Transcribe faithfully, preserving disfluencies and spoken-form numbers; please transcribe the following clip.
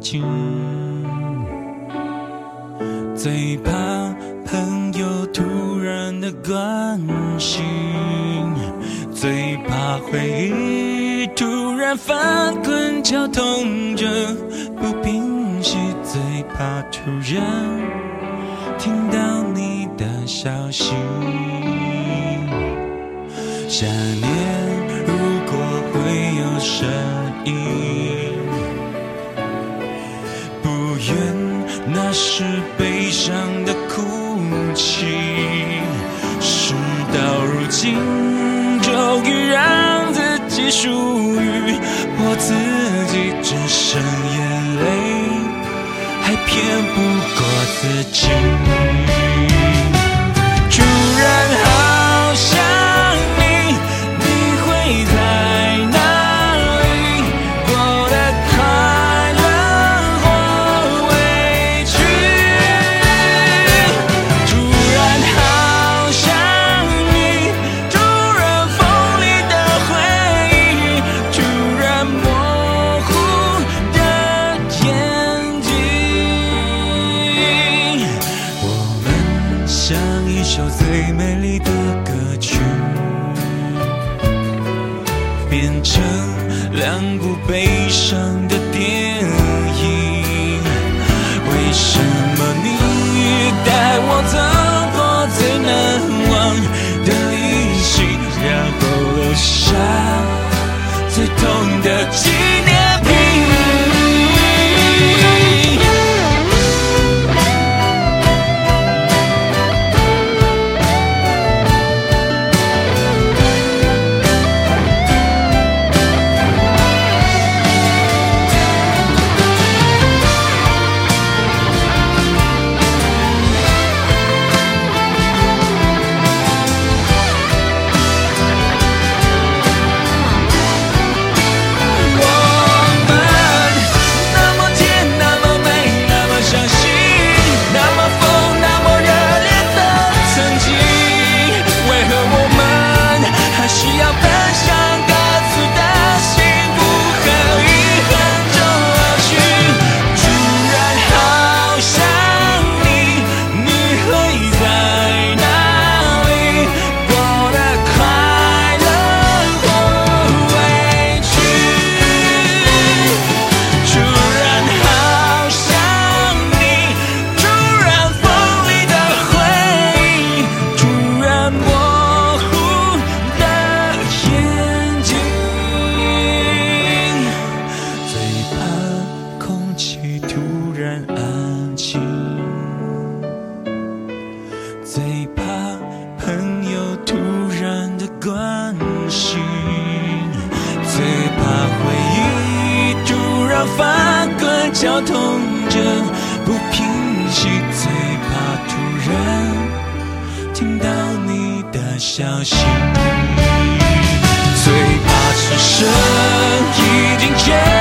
静，最怕朋友突然的关心，最怕回忆突然翻滚绞痛着不平息，最怕突然听到你的消息。想念如果会有声音，不愿那是悲伤的哭泣，事到如今终于让自己属于我自己，只剩眼泪还骗不过自己。突然好想你，你会在哪里？过得快乐或委屈。突然好想你，突然锋利的回忆，突然模糊的眼睛。我们像一首最美丽的歌曲，变成两部悲伤的电影。为什么你带我走过最难忘的旅行，然后留下最痛的纪念品？最怕朋友突然的关心，最怕回忆突然翻滚绞痛着不平息，最怕突然听到你的消息，最怕此生已经结